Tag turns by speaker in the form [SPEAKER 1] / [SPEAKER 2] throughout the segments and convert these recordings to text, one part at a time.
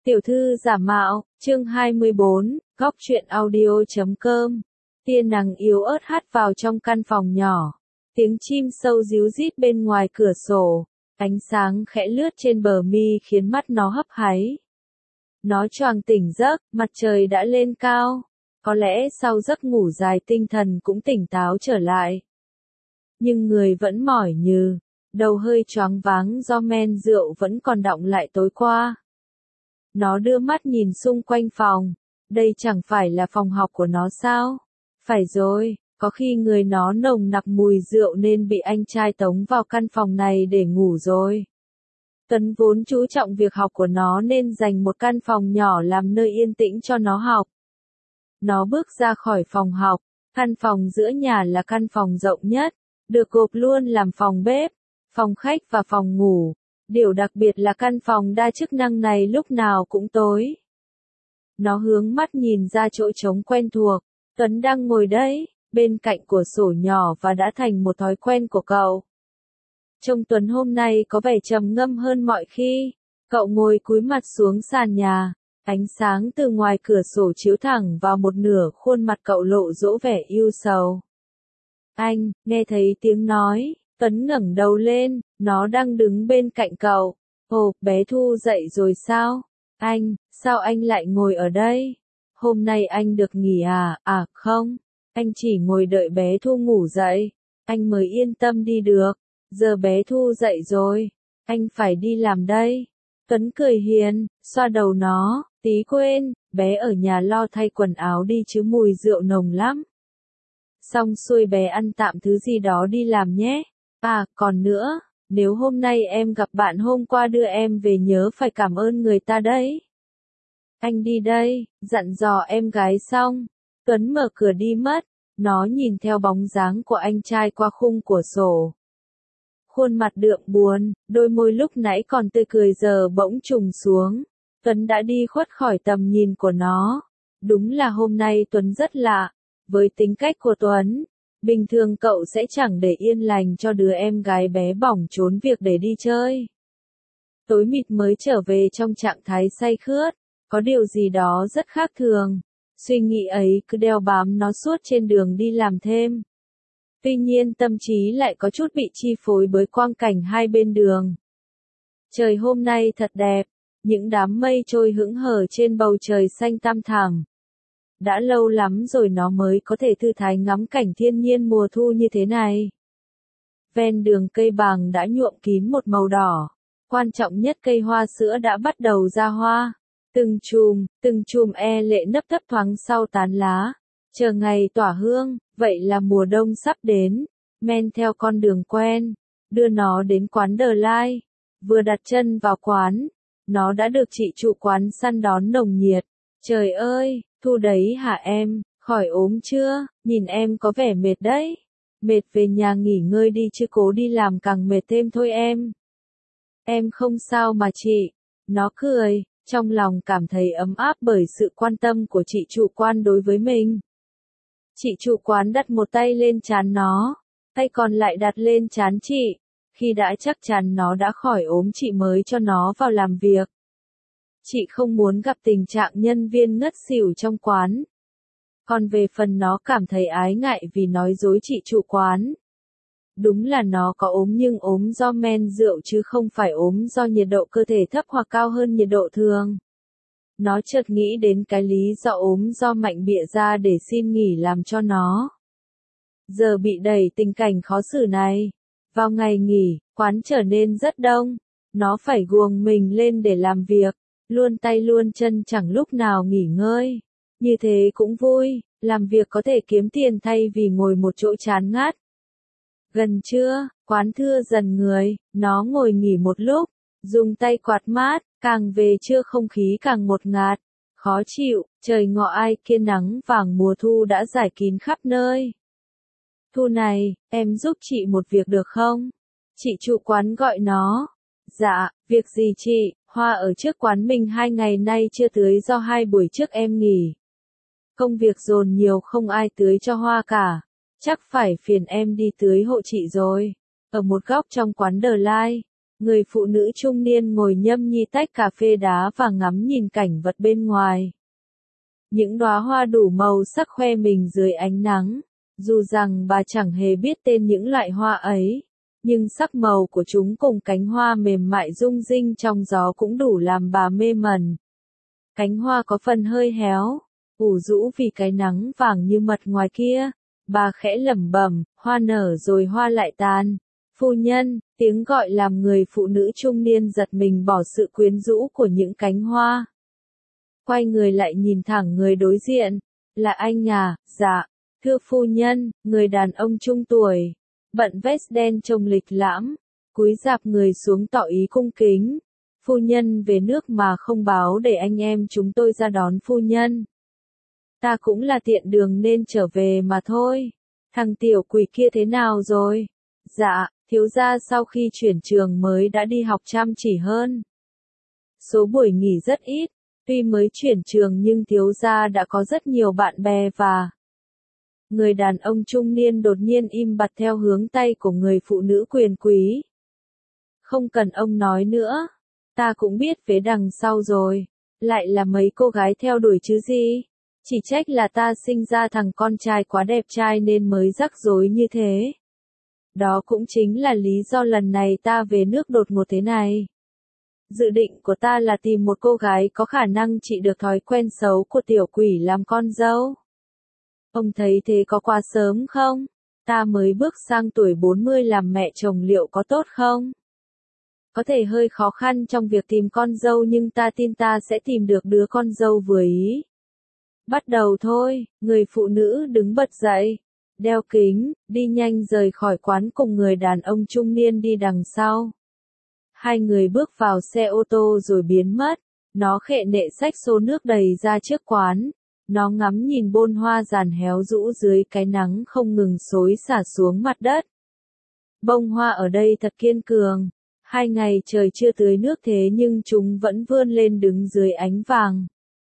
[SPEAKER 1] Tiểu thư giả mạo, chương 24, góc truyện audio.com. Tia nắng yếu ớt hắt vào trong căn phòng nhỏ. Tiếng chim sâu ríu rít bên ngoài cửa sổ. Ánh sáng khẽ lướt trên bờ mi khiến mắt nó hấp háy. Nó choàng tỉnh giấc, mặt trời đã lên cao. Có lẽ sau giấc ngủ dài tinh thần cũng tỉnh táo trở lại. Nhưng người vẫn mỏi nhừ, đầu hơi choáng váng do men rượu vẫn còn đọng lại tối qua. Nó đưa mắt nhìn xung quanh phòng. Đây chẳng phải là phòng học của nó sao? Phải rồi, có khi người nó nồng nặc mùi rượu nên bị anh trai tống vào căn phòng này để ngủ rồi. Tuấn vốn chú trọng việc học của nó nên dành một căn phòng nhỏ làm nơi yên tĩnh cho nó học. Nó bước ra khỏi phòng học, căn phòng giữa nhà là căn phòng rộng nhất, được gộp luôn làm phòng bếp, phòng khách và phòng ngủ. Điều đặc biệt là căn phòng đa chức năng này lúc nào cũng tối. Nó hướng mắt nhìn ra chỗ trống quen thuộc. Tuấn đang ngồi đấy, bên cạnh cửa sổ nhỏ và đã thành một thói quen của cậu. Trông Tuấn hôm nay có vẻ trầm ngâm hơn mọi khi. Cậu ngồi cúi mặt xuống sàn nhà. Ánh sáng từ ngoài cửa sổ chiếu thẳng vào một nửa khuôn mặt cậu lộ dỗ vẻ ưu sầu. Anh, nghe thấy tiếng nói. Tuấn ngẩng đầu lên, nó đang đứng bên cạnh cậu. Ồ, bé Thu dậy rồi sao? Anh, sao anh lại ngồi ở đây? Hôm nay anh được nghỉ à? À không, anh chỉ ngồi đợi bé Thu ngủ dậy. Anh mới yên tâm đi được. Giờ bé Thu dậy rồi, anh phải đi làm đây. Tuấn cười hiền, xoa đầu nó, tí quên, bé ở nhà lo thay quần áo đi chứ mùi rượu nồng lắm. Xong xuôi bé ăn tạm thứ gì đó đi làm nhé. À, còn nữa, nếu hôm nay em gặp bạn hôm qua đưa em về nhớ phải cảm ơn người ta đấy. Anh đi đây, dặn dò em gái xong. Tuấn mở cửa đi mất, nó nhìn theo bóng dáng của anh trai qua khung cửa sổ. Khuôn mặt đượm buồn, đôi môi lúc nãy còn tươi cười giờ bỗng trùng xuống. Tuấn đã đi khuất khỏi tầm nhìn của nó. Đúng là hôm nay Tuấn rất lạ. Với tính cách của Tuấn, bình thường cậu sẽ chẳng để yên lành cho đứa em gái bé bỏng trốn việc để đi chơi. Tối mịt mới trở về trong trạng thái say khướt, có điều gì đó rất khác thường. Suy nghĩ ấy cứ đeo bám nó suốt trên đường đi làm thêm. Tuy nhiên tâm trí lại có chút bị chi phối bởi quang cảnh hai bên đường. Trời hôm nay thật đẹp, những đám mây trôi hững hờ trên bầu trời xanh tăm thẳm. Đã lâu lắm rồi nó mới có thể thư thái ngắm cảnh thiên nhiên mùa thu như thế này. Ven đường cây bàng đã nhuộm kín một màu đỏ. Quan trọng nhất cây hoa sữa đã bắt đầu ra hoa. Từng chùm lệ nấp thấp thoáng sau tán lá. Chờ ngày tỏa hương, vậy là mùa đông sắp đến. Men theo con đường quen, đưa nó đến quán The Lai. Vừa đặt chân vào quán, nó đã được chị chủ quán săn đón nồng nhiệt. Trời ơi, Thu đấy hả em, khỏi ốm chưa, nhìn em có vẻ mệt đấy. Mệt về nhà nghỉ ngơi đi chứ cố đi làm càng mệt thêm thôi em. Em không sao mà chị. Nó cười, trong lòng cảm thấy ấm áp bởi sự quan tâm của chị chủ quán đối với mình. Chị chủ quán đặt một tay lên trán nó, tay còn lại đặt lên trán chị. Khi đã chắc chắn nó đã khỏi ốm chị mới cho nó vào làm việc. Chị không muốn gặp tình trạng nhân viên ngất xỉu trong quán. Còn về phần nó cảm thấy ái ngại vì nói dối chị chủ quán. Đúng là nó có ốm nhưng ốm do men rượu chứ không phải ốm do nhiệt độ cơ thể thấp hoặc cao hơn nhiệt độ thường. Nó chợt nghĩ đến cái lý do ốm do Mạnh bịa ra để xin nghỉ làm cho nó. Giờ bị đẩy tình cảnh khó xử này. Vào ngày nghỉ, quán trở nên rất đông. Nó phải guồng mình lên để làm việc. Luôn tay luôn chân chẳng lúc nào nghỉ ngơi. Như thế cũng vui, làm việc có thể kiếm tiền thay vì ngồi một chỗ chán ngắt. Gần trưa, quán thưa dần người, nó ngồi nghỉ một lúc, dùng tay quạt mát, càng về trưa không khí càng ngột ngạt, khó chịu, trời ngọ ai kia nắng vàng mùa thu đã rải kín khắp nơi. Thu này, em giúp chị một việc được không? Chị chủ quán gọi nó. Dạ, việc gì chị? Hoa ở trước quán mình 2 ngày nay chưa tưới do 2 buổi trước em nghỉ. Công việc dồn nhiều không ai tưới cho hoa cả. Chắc phải phiền em đi tưới hộ chị rồi. Ở một góc trong quán The Lai, Người phụ nữ trung niên ngồi nhâm nhi tách cà phê đá và ngắm nhìn cảnh vật bên ngoài. Những đóa hoa đủ màu sắc khoe mình dưới ánh nắng, dù rằng bà chẳng hề biết tên những loại hoa ấy, nhưng sắc màu của chúng cùng cánh hoa mềm mại rung rinh trong gió cũng đủ làm bà mê mẩn. Cánh hoa có phần hơi héo, ủ rũ vì cái nắng vàng như mật ngoài kia, bà khẽ lẩm bẩm, hoa nở rồi hoa lại tàn. Phu nhân, tiếng gọi làm người phụ nữ trung niên giật mình bỏ sự quyến rũ của những cánh hoa. Quay người lại nhìn thẳng người đối diện, là anh à, dạ, thưa phu nhân, người đàn ông trung tuổi, bận vest đen trông lịch lãm, cúi rạp người xuống tỏ ý cung kính. Phu nhân về nước mà không báo để anh em chúng tôi ra đón phu nhân. Ta cũng là tiện đường nên trở về mà thôi. Thằng tiểu quỷ kia thế nào rồi? Dạ, thiếu gia sau khi chuyển trường mới đã đi học chăm chỉ hơn. Số buổi nghỉ rất ít, tuy mới chuyển trường nhưng thiếu gia đã có rất nhiều bạn bè và... Người đàn ông trung niên đột nhiên im bặt theo hướng tay của người phụ nữ quyền quý. Không cần ông nói nữa, ta cũng biết vế đằng sau rồi, lại là mấy cô gái theo đuổi chứ gì. Chỉ trách là ta sinh ra thằng con trai quá đẹp trai nên mới rắc rối như thế. Đó cũng chính là lý do lần này ta về nước đột ngột thế này. Dự định của ta là tìm một cô gái có khả năng trị được thói quen xấu của tiểu quỷ làm con dâu. Ông thấy thế có quá sớm không? Ta mới bước sang tuổi 40 làm mẹ chồng liệu có tốt không? Có thể hơi khó khăn trong việc tìm con dâu nhưng ta tin ta sẽ tìm được đứa con dâu vừa ý. Bắt đầu thôi, người phụ nữ đứng bật dậy, đeo kính, đi nhanh rời khỏi quán cùng người đàn ông trung niên đi đằng sau. Hai người bước vào xe ô tô rồi biến mất, nó khệ nệ xách xô nước đầy ra trước quán, nó ngắm nhìn bôn hoa giàn héo rũ dưới cái nắng không ngừng xối xả xuống mặt đất. Bông hoa ở đây thật kiên cường, 2 ngày trời chưa tưới nước thế nhưng chúng vẫn vươn lên đứng dưới ánh vàng.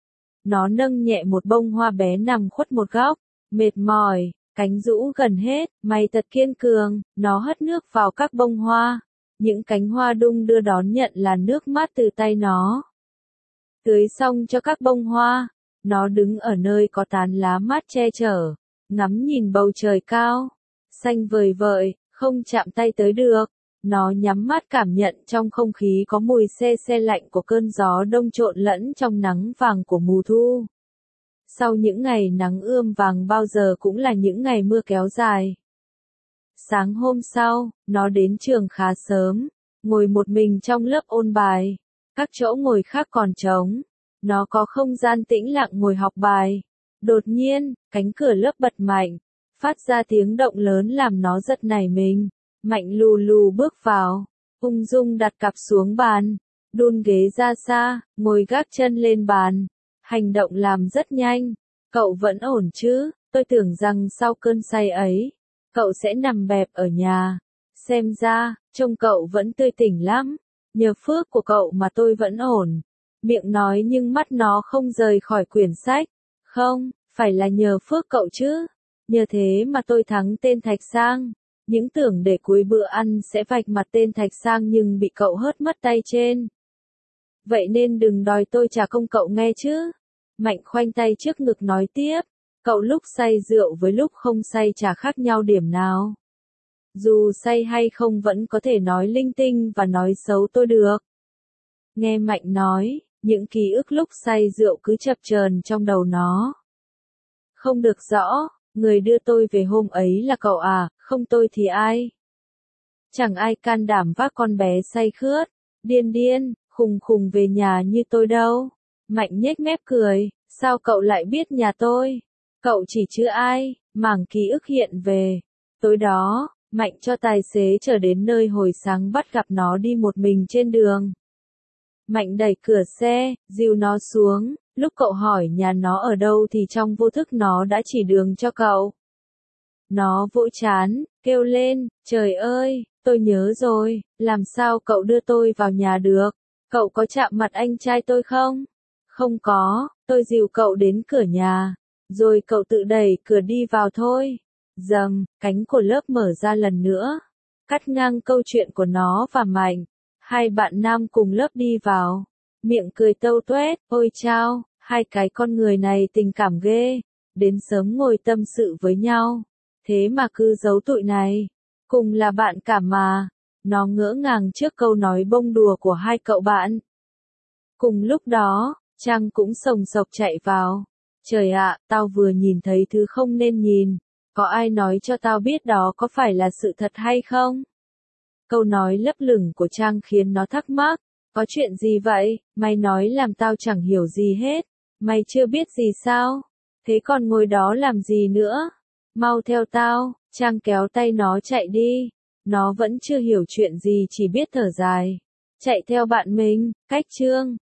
[SPEAKER 1] Nó nâng nhẹ một bông hoa bé nằm khuất một góc, mệt mỏi, cánh rũ gần hết, mày thật kiên cường, nó hất nước vào các bông hoa. Những cánh hoa đung đưa đón nhận là nước mát từ tay nó. Tưới xong cho các bông hoa, nó đứng ở nơi có tán lá mát che chở, ngắm nhìn bầu trời cao, xanh vời vợi, không chạm tay tới được. Nó nhắm mắt cảm nhận trong không khí có mùi se se lạnh của cơn gió đông trộn lẫn trong nắng vàng của mùa thu. Sau những ngày nắng ươm vàng bao giờ cũng là những ngày mưa kéo dài. Sáng hôm sau, nó đến trường khá sớm, ngồi một mình trong lớp ôn bài. Các chỗ ngồi khác còn trống. Nó có không gian tĩnh lặng ngồi học bài. Đột nhiên, cánh cửa lớp bật mạnh, phát ra tiếng động lớn làm nó giật nảy mình. Mạnh lù lù bước vào, ung dung đặt cặp xuống bàn, đun ghế ra xa, ngồi gác chân lên bàn. Hành động làm rất nhanh. Cậu vẫn ổn chứ? Tôi tưởng rằng sau cơn say ấy, cậu sẽ nằm bẹp ở nhà. Xem ra, trông cậu vẫn tươi tỉnh lắm. Nhờ phước của cậu mà tôi vẫn ổn. Miệng nói nhưng mắt nó không rời khỏi quyển sách. Không, phải là nhờ phước cậu chứ. Nhờ thế mà tôi thắng tên Thạch Sang. Những tưởng để cuối bữa ăn sẽ vạch mặt tên Thạch Sang nhưng bị cậu hớt mất tay trên. Vậy nên đừng đòi tôi trả công cậu nghe chứ. Mạnh khoanh tay trước ngực nói tiếp. Cậu lúc say rượu với lúc không say chả khác nhau điểm nào. Dù say hay không vẫn có thể nói linh tinh và nói xấu tôi được. Nghe Mạnh nói, những ký ức lúc say rượu cứ chập chờn trong đầu nó. Không được rõ, người đưa tôi về hôm ấy là cậu à, không tôi thì ai? Chẳng ai can đảm vác con bé say khướt, điên điên, khùng khùng về nhà như tôi đâu. Mạnh nhếch mép cười, sao cậu lại biết nhà tôi? Cậu chỉ chứ ai, mảng ký ức hiện về. Tối đó, Mạnh cho tài xế chở đến nơi hồi sáng bắt gặp nó đi một mình trên đường. Mạnh đẩy cửa xe, dìu nó xuống, lúc cậu hỏi nhà nó ở đâu thì trong vô thức nó đã chỉ đường cho cậu. Nó vỗ chán, kêu lên, trời ơi, tôi nhớ rồi, làm sao cậu đưa tôi vào nhà được? Cậu có chạm mặt anh trai tôi không? Không có, tôi dìu cậu đến cửa nhà, rồi cậu tự đẩy cửa đi vào thôi. Dầm, cánh của lớp mở ra lần nữa, cắt ngang câu chuyện của nó và Mạnh. Hai bạn nam cùng lớp đi vào, miệng cười tâu tuét, ôi chao, hai cái con người này tình cảm ghê, đến sớm ngồi tâm sự với nhau, thế mà cứ giấu tụi này, cùng là bạn cả mà, nó ngỡ ngàng trước câu nói bông đùa của hai cậu bạn. Cùng lúc đó, Trang cũng sồng sộc chạy vào, trời ạ, tao vừa nhìn thấy thứ không nên nhìn, có ai nói cho tao biết đó có phải là sự thật hay không? Câu nói lấp lửng của Trang khiến nó thắc mắc, có chuyện gì vậy, mày nói làm tao chẳng hiểu gì hết, mày chưa biết gì sao, thế còn ngồi đó làm gì nữa, mau theo tao, Trang kéo tay nó chạy đi, nó vẫn chưa hiểu chuyện gì chỉ biết thở dài, chạy theo bạn mình, cách Trương.